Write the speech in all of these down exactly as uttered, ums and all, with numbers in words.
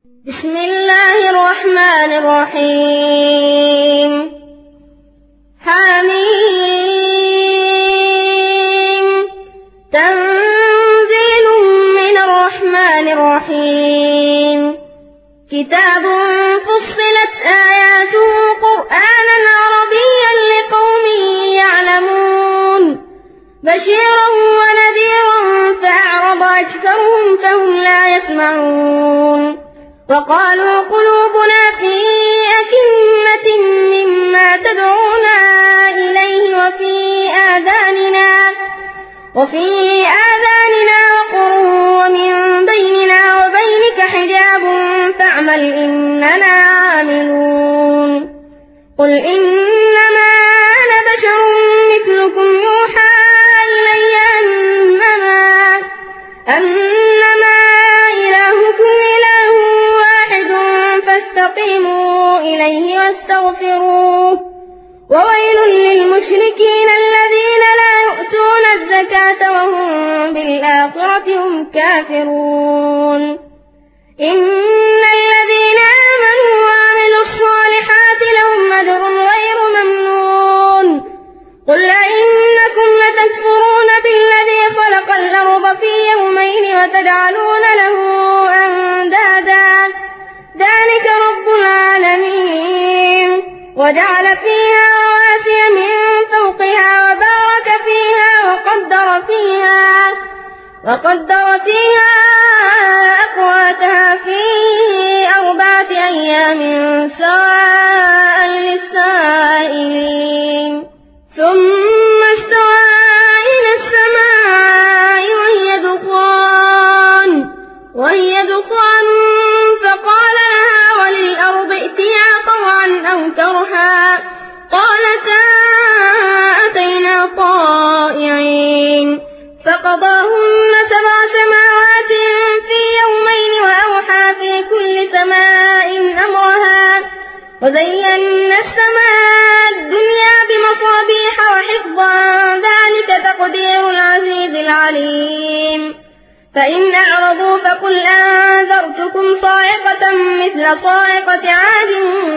بسم الله الرحمن الرحيم. حميم. تنزيل من الرحمن الرحيم. كتاب فصلت آياته قرآنا عربيا لقوم يعلمون بشيرا ونذيرا فأعرض أكثرهم فهم لا يسمعون. وقالوا قلوبنا في أكنة مما تدعونا إليه وفي آذاننا وفي آذاننا وقر ومن بيننا وبينك حجاب فاعمل إننا عاملون. قل إنما أنا بشر مثلكم يوحى إلي أنما أنما إلهكم إله واحد فاستقيموا إليه واستغفروه. وويل للمشركين الذين لا يؤتون الزكاة وهم بالآخرة هم كافرون. إن الذين آمنوا وعملوا الصالحات لهم أجر غير ممنون. قل أئنكم لتكفرون بالذي خلق الأرض في يومين وتجعلون له أندادا ذلك رب العالمين. وجعل فيها رواسي من فوقها وبارك فيها وقدر فيها وقدر فيها أقواتها في أربعة أيام سواء للسائلين. ثم استوى إلى السماء وهي دخان وهي دخان فقال لها وللأرض ائتيا طوعا أو كرها قالتا أتينا طائعين. فقضاهن سبع سماوات في يومين وأوحى في كل سماء أمرها وزينا السماء الدنيا بمصابيح وحفظا ذلك تقدير العزيز العليم. فإن أعرضوا فقل أنذرتكم صاعقة مثل صاعقة عاد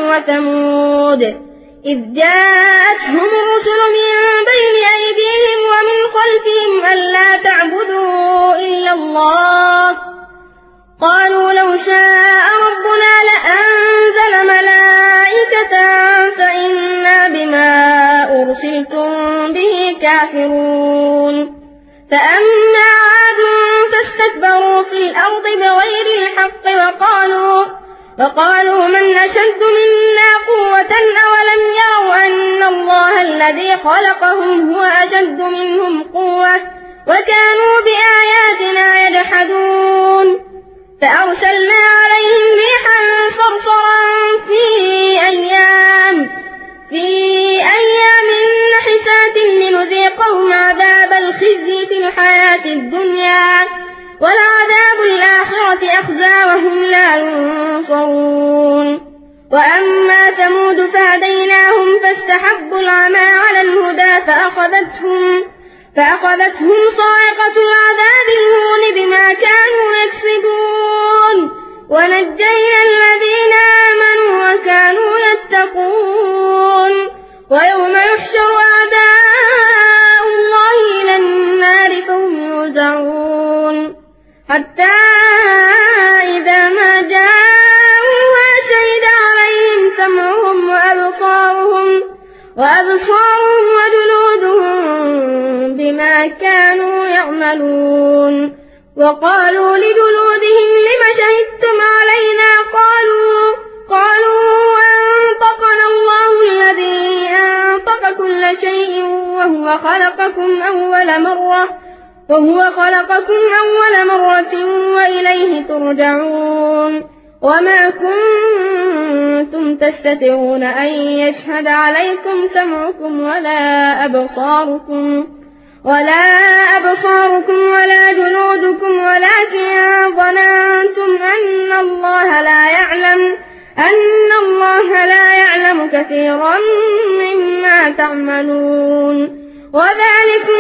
وثمود إذ جاءتهم الرسل من بين أيديهم ومن خلفهم ألا تعبدوا إلا الله قالوا لو شاء ربنا لأنزل ملائكة فإنا بما أرسلتم به كافرون. فأما عاد فاستكبروا في الأرض بغير الحق وقالوا وقالوا من أشد منا قوة أولم يروا أن الله الذي خلقهم هو أشد منهم قوة وكانوا بآياتنا يجحدون. فأرسلنا عليهم ريحا صرصرا في أيام في أيام نحسات لنذيقهم عذاب الخزي في الحياة الدنيا ولعذاب الآخرة أخزى وهم لا ينصرون. وأما ثمود فهديناهم فاستحبوا العمى على الهدى فأخذتهم فأخذتهم صاعقة العذاب الهون بما كانوا يكسبون. ونجينا الذين آمنوا وكانوا يتقون. ويوم يحشر أعداء الله إلى النار فهم يوزعون حتى إذا ما جاءوها شهد عليهم سمعهم وأبصارهم وأبصارهم وجلودهم بما كانوا يعملون. وقالوا لجلودهم لم شهدتم علينا قالوا قالوا أنطقنا الله الذي أنطق كل شيء وهو خلقكم أول مرة وهو خلقكم أول مرة وإليه ترجعون. وما كنتم تستترون أن يشهد عليكم سمعكم ولا أبصاركم ولا أبصاركم ولا جلودكم ولكن ظننتم أن الله لا يعلم أن الله لا يعلم كثيرا مما تعملون. وذلكم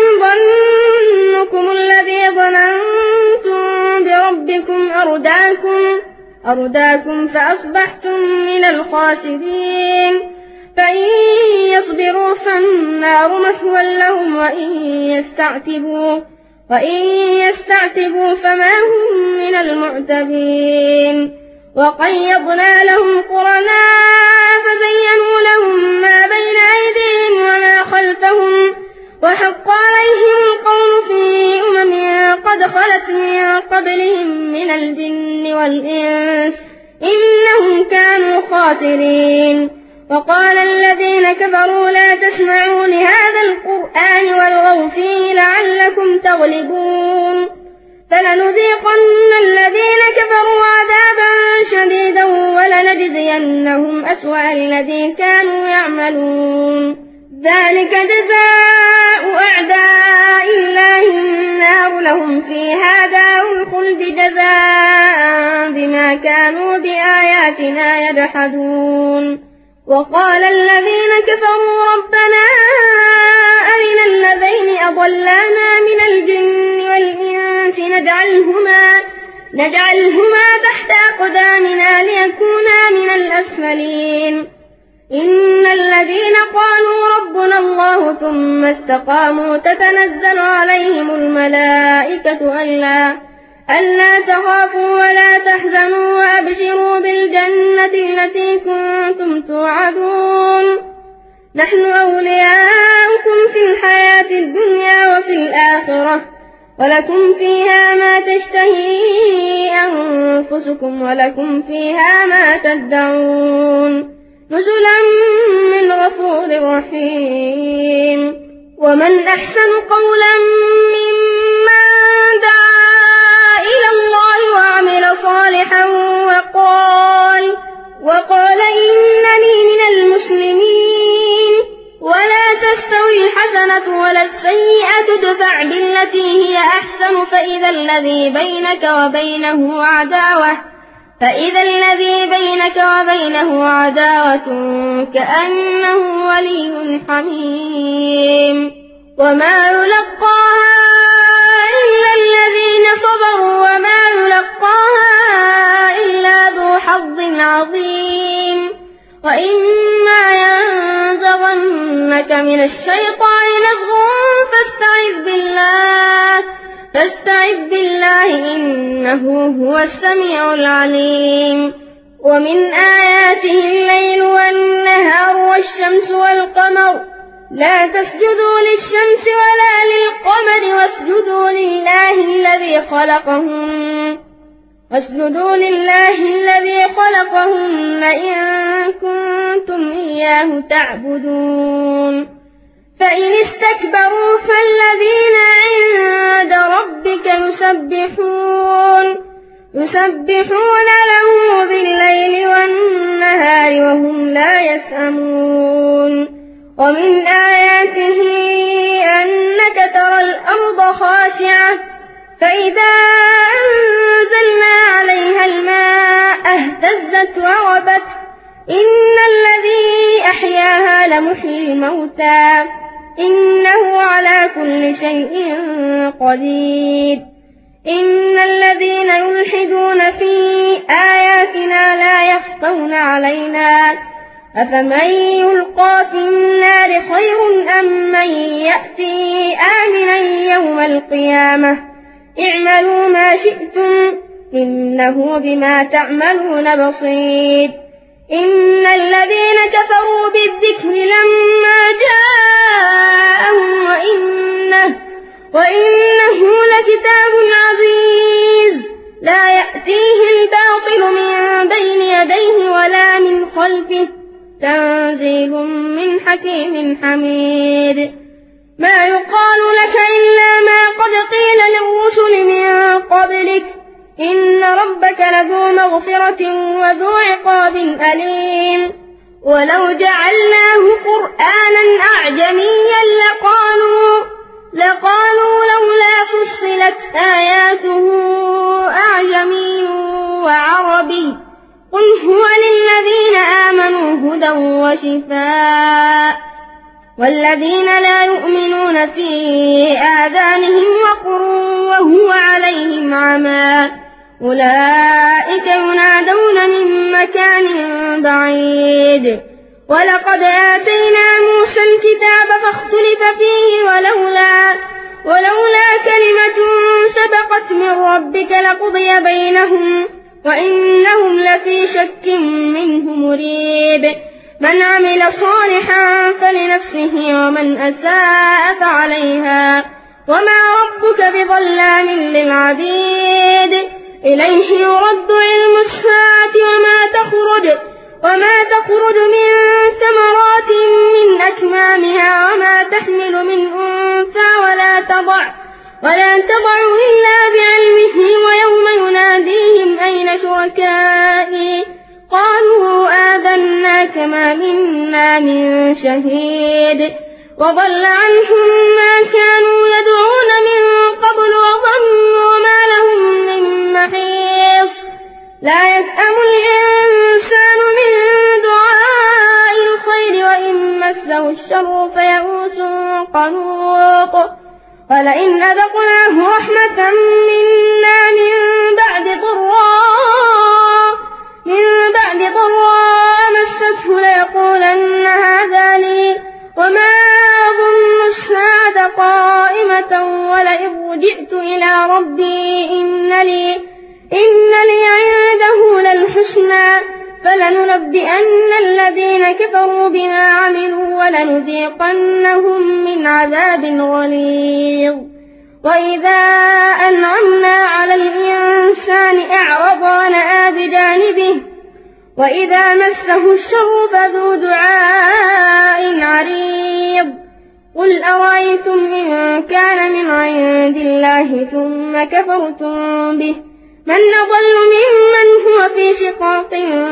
ظنكم الذي ظننتم بربكم أرداكم أرداكم فأصبحتم من الخاسرين فإن يصبروا فالنار مثوى لهم وإن يستعتبوا وإن يستعتبوا فما هم من المعتبين وقيضنا لهم قرناء فزينوا لهم ما بين أيديهم وما خلفهم وحق عليهم القول في أمم قد خلت من قبلهم من الجن والإنس إنهم كانوا خاسرين وقال الذين كفروا لا تسمعوا لهذا القرآن والغوا فيه لعلكم تغلبون فلنذيقن الذين كفروا عذابا شديدا ولنجزينهم أسوأ الذي كانوا يعملون ذلك جزاء أعداء الله النار لهم فيها دار الخلد جزاء بما كانوا بآياتنا يجحدون وقال الذين كفروا ربنا أرنا الذين أضلانا من الجن والإنس نجعلهما, نجعلهما تحت أقدامنا ليكونا من الأسفلين إن الذين قالوا ربنا الله ثم استقاموا تتنزل عليهم الملائكة ألا, ألا تخافوا ولا تحزنوا وأبشروا بالجنة التي كنتم توعدون نحن أولياؤكم في الحياة الدنيا وفي الآخرة ولكم فيها ما تشتهي أنفسكم ولكم فيها ما تدعون نزلا من غفور رحيم ومن أحسن قولا ممن دعا إلى الله وعمل صالحا وقال, وقال إنني من المسلمين ولا تستوي الحسنة ولا السيئة تدفع بالتي هي أحسن فإذا الذي بينك وبينه عداوة فإذا الذي بينك وبينه عداوة كأنه ولي حميم وما يلقاها إلا الذين صبروا وما يلقاها إلا ذو حظ عظيم وإما ينزغنك من الشيطان نزغ فاستعذ بالله فاستعذ بالله إنه هو السميع العليم ومن آياته الليل والنهار والشمس والقمر لا تسجدوا للشمس ولا للقمر واسجدوا لله الذي خلقهن واسجدوا لله الذي خلقهن إن كنتم إياه تعبدون فإن استكبروا فالذين عند ربك يسبحون يسبحون له بالليل والنهار وهم لا يسأمون ومن آياته أنك ترى الأرض خاشعة فإذا أنزلنا عليها الماء اهتزت وربت إن الذي أحياها لمحيي الموتى إنه على كل شيء قدير إن الذين يلحدون في آياتنا لا يخفون علينا أفمن يلقى في النار خير أم من يأتي آمنا يوم القيامة اعملوا ما شئتم إنه بما تعملون بصير إن الذين كفروا بالذكر لما جاءهم وإنه, وإنه لكتاب عزيز لا يأتيه الباطل من بين يديه ولا من خلفه تنزيل من حكيم حميد ما يقال لك إلا ما قد قيل للرسل من قبلك إن ربك لذو مغفرة وذو عقاب أليم ولو جعلناه قرآنا أعجميا لقالوا, لقالوا لولا فصلت آياته أعجمي وعربي قل هو للذين آمنوا هدى وشفاء والذين لا يؤمنون في آذانهم وقر وهو عليهم عمى أولئك ينادون من مكان بعيد. ولقد آتينا موسى الكتاب فاختلف فيه ولولا, ولولا كلمة سبقت من ربك لقضي بينهم وإنهم لفي شك منه مريب. من عمل صالحا فلنفسه ومن أساء فعليها وما ربك بظلام للعبيد. إليه يرد علم الساعة وما تخرج وما تخرج من ثمرات من أكمامها وما تحمل من أنثى ولا تضع ولا تضع إلا بعلمه ويوم يناديهم أين شركائي قالوا آذناك ما منا من شهيد. وضل عنهم ما كانوا يدعون من قبل وضلوا ما لهم من محيص. لا يسأم الإنسان من دعاء الخير وإن مسه الشر فيئوس قنوط. ولئن أذقناه رحمة منا من بعد ضراء من بعد ضراء مسته ليقولن هذا لي وما أظن الساعة قائمة ولئن رجعت إلى ربي إن لي, إن لي عنده للحسنى فلننبئن الذين كفروا بما عملوا ولنذيقنهم من عذاب غليظ. وإذا أنعمنا على الإنسان أعرض ونأى بجانبه وإذا مسه الشر فذو دعاء عريض. قل أرأيتم إن كان من عند الله ثم كفرتم به من أضل ممن هو في شقاق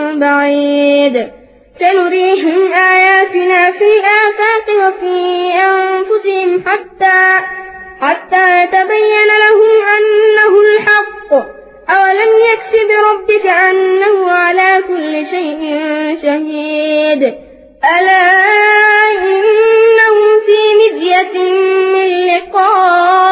بعيد. سنريهم آياتنا في الآفاق وفي أنفسهم حتى حتى يتبين لهم أنه الحق. أولم يكف بربك أنه على كل شيء شهيد. ألا إنهم في مذية من لقاء